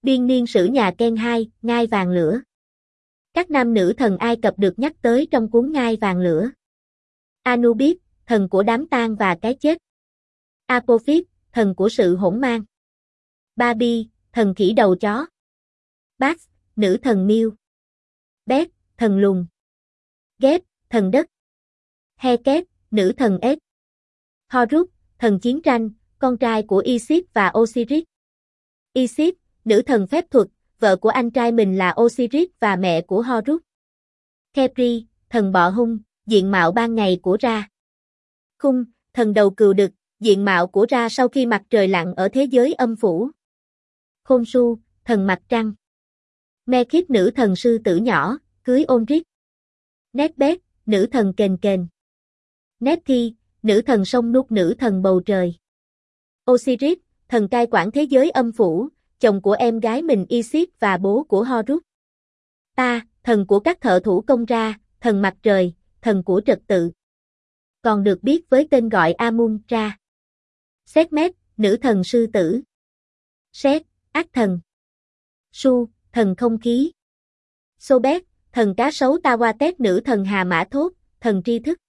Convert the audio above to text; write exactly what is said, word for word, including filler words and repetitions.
Biên niên sử nhà Ken hai, Ngai vàng lửa. Các nam nữ thần Ai Cập được nhắc tới trong cuốn Ngai vàng lửa. Anubis, thần của đám tang và cái chết. Apophis, thần của sự hỗn mang. Babi, thần khỉ đầu chó. Bast, nữ thần Miêu. Bet, thần lùn. Geb, thần đất. Heket, nữ thần ếch. Horus, thần chiến tranh, con trai của Isis và Osiris. Isis, nữ thần phép thuật, vợ của anh trai mình là Osiris và mẹ của Horus. Khepri, thần bọ hung, diện mạo ban ngày của Ra. Khung, thần đầu cừu đực, diện mạo của Ra sau khi mặt trời lặn ở thế giới âm phủ. Khonsu, thần mặt trăng. Mekip, nữ thần sư tử nhỏ, cưới Onrit. Nephbet, nữ thần kền kền. Nephthi, nữ thần sông Nút, nữ thần bầu trời. Osiris, thần cai quản thế giới âm phủ, chồng của em gái mình Isis và bố của Horus. Ta, thần của các thợ thủ công Ra, thần mặt trời, thần của trật tự. Còn được biết với tên gọi Amun Ra. Sekhmet, nữ thần sư tử. Set, ác thần. Su, thần không khí. Sobek, thần cá sấu Tawatet, nữ thần hà mã thốt, thần tri thức.